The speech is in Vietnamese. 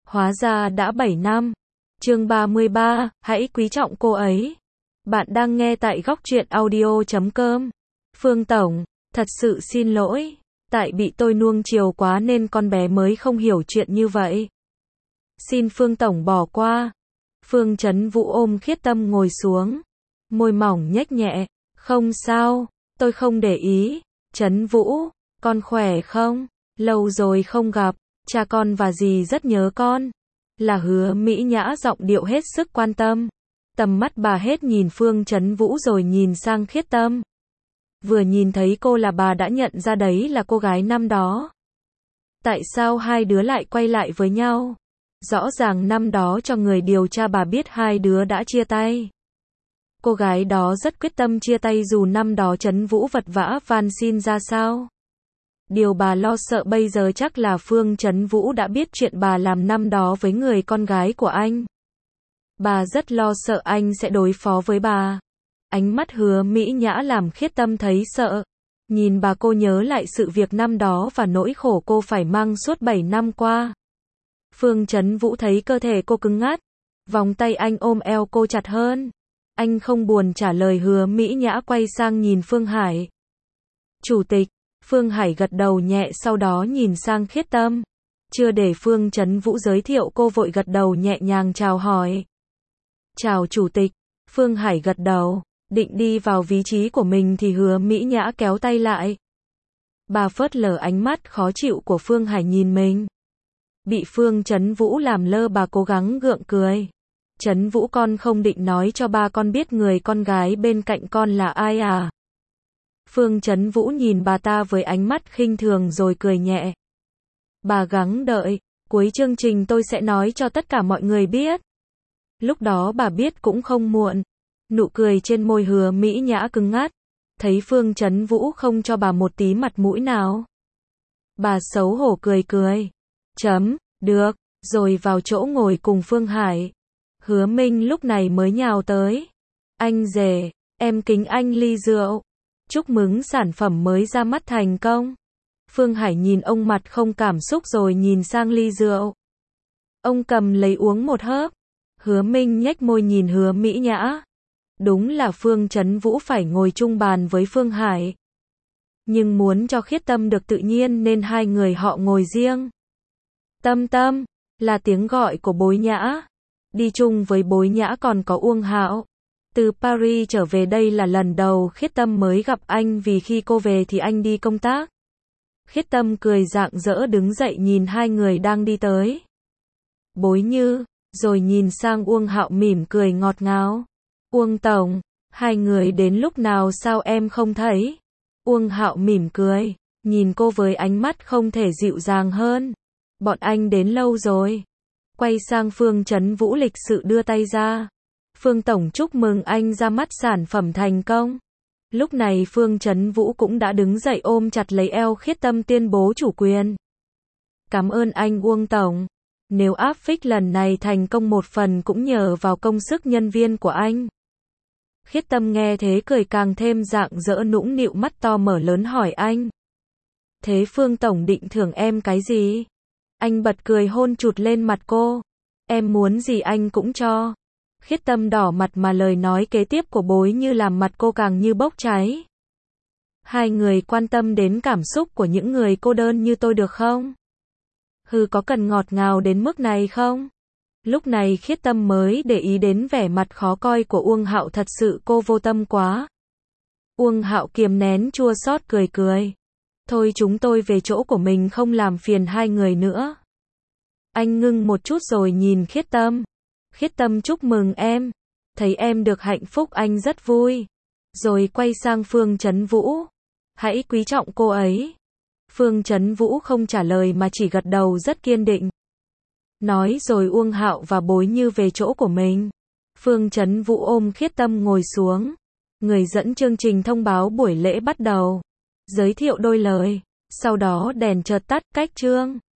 Hóa ra đã 7 năm. Chương 33, hãy quý trọng cô ấy. Bạn đang nghe tại góc truyện audio.com. Phương Tổng, thật sự xin lỗi. Tại bị tôi nuông chiều quá nên con bé mới không hiểu chuyện như vậy. Xin Phương Tổng bỏ qua. Phương Chấn Vũ ôm Khiết Tâm ngồi xuống. Môi mỏng nhếch nhẹ. Không sao, tôi không để ý. Chấn Vũ, con khỏe không? Lâu rồi không gặp, cha con và dì rất nhớ con. Là Hứa Mỹ Nhã giọng điệu hết sức quan tâm. Tầm mắt bà hết nhìn Phương Chấn Vũ rồi nhìn sang Khiết Tâm. Vừa nhìn thấy cô là bà đã nhận ra đấy là cô gái năm đó. Tại sao hai đứa lại quay lại với nhau? Rõ ràng năm đó cho người điều tra bà biết hai đứa đã chia tay. Cô gái đó rất quyết tâm chia tay dù năm đó Chấn Vũ vật vã van xin ra sao. Điều bà lo sợ bây giờ chắc là Phương Chấn Vũ đã biết chuyện bà làm năm đó với người con gái của anh. Bà rất lo sợ anh sẽ đối phó với bà. Ánh mắt Hứa Mỹ Nhã làm Khiết Tâm thấy sợ. Nhìn bà cô nhớ lại sự việc năm đó và nỗi khổ cô phải mang suốt 7 năm qua. Phương Chấn Vũ thấy cơ thể cô cứng ngắc. Vòng tay anh ôm eo cô chặt hơn. Anh không buồn trả lời Hứa Mỹ Nhã quay sang nhìn Phương Hải. Chủ tịch. Phương Hải gật đầu nhẹ sau đó nhìn sang Khiết Tâm. Chưa để Phương Chấn Vũ giới thiệu cô vội gật đầu nhẹ nhàng chào hỏi. Chào chủ tịch. Phương Hải gật đầu. Định đi vào vị trí của mình thì Hứa Mỹ Nhã kéo tay lại. Bà phớt lờ ánh mắt khó chịu của Phương Hải nhìn mình. Bị Phương Chấn Vũ làm lơ bà cố gắng gượng cười. Chấn Vũ con không định nói cho ba con biết người con gái bên cạnh con là ai à? Phương Chấn Vũ nhìn bà ta với ánh mắt khinh thường rồi cười nhẹ. Bà gắng đợi, cuối chương trình tôi sẽ nói cho tất cả mọi người biết. Lúc đó bà biết cũng không muộn. Nụ cười trên môi Hứa Mỹ Nhã cứng ngắc. Thấy Phương Chấn Vũ không cho bà một tí mặt mũi nào. Bà xấu hổ cười cười. Được, rồi vào chỗ ngồi cùng Phương Hải. Hứa Minh lúc này mới nhào tới. Anh rể, em kính anh ly rượu. Chúc mừng sản phẩm mới ra mắt thành công. Phương Hải nhìn ông mặt không cảm xúc rồi nhìn sang ly rượu. Ông cầm lấy uống một hớp. Hứa Minh nhếch môi nhìn Hứa Mỹ Nhã. Đúng là Phương Chấn Vũ phải ngồi chung bàn với Phương Hải. Nhưng muốn cho Khiết Tâm được tự nhiên nên hai người họ ngồi riêng. Tâm Tâm, là tiếng gọi của Bối Nhã. Đi chung với Bối Nhã còn có Uông Hạo. Từ Paris trở về đây là lần đầu Khiết Tâm mới gặp anh vì khi cô về thì anh đi công tác. Khiết Tâm cười rạng rỡ đứng dậy nhìn hai người đang đi tới. Bối Như, rồi nhìn sang Uông Hạo mỉm cười ngọt ngào. Uông Tổng, hai người đến lúc nào sao em không thấy? Uông Hạo mỉm cười, nhìn cô với ánh mắt không thể dịu dàng hơn. Bọn anh đến lâu rồi. Quay sang Phương Chấn Vũ lịch sự đưa tay ra. Phương Tổng chúc mừng anh ra mắt sản phẩm thành công. Lúc này Phương Chấn Vũ cũng đã đứng dậy ôm chặt lấy eo Khiết Tâm tuyên bố chủ quyền. Cảm ơn anh Uông Tổng. Nếu áp phích lần này thành công một phần cũng nhờ vào công sức nhân viên của anh. Khiết Tâm nghe thế cười càng thêm rạng rỡ nũng nịu mắt to mở lớn hỏi anh. Thế Phương Tổng định thưởng em cái gì? Anh bật cười hôn chụt lên mặt cô. Em muốn gì anh cũng cho. Khiết Tâm đỏ mặt mà lời nói kế tiếp của Bối Như làm mặt cô càng như bốc cháy. Hai người quan tâm đến cảm xúc của những người cô đơn như tôi được không? Có cần ngọt ngào đến mức này không? Lúc này Khiết Tâm mới để ý đến vẻ mặt khó coi của Uông Hạo, thật sự cô vô tâm quá. Uông Hạo kiềm nén chua xót cười cười. Thôi chúng tôi về chỗ của mình không làm phiền hai người nữa. Anh ngưng một chút rồi nhìn Khiết Tâm. Khiết Tâm chúc mừng em. Thấy em được hạnh phúc anh rất vui. Rồi quay sang Phương Chấn Vũ. Hãy quý trọng cô ấy. Phương Chấn Vũ không trả lời mà chỉ gật đầu rất kiên định. Nói rồi Uông Hạo và Bối Như về chỗ của mình. Phương Chấn Vũ ôm Khiết Tâm ngồi xuống. Người dẫn chương trình thông báo buổi lễ bắt đầu. Giới thiệu đôi lời. Sau đó đèn chợt tắt, cách chương.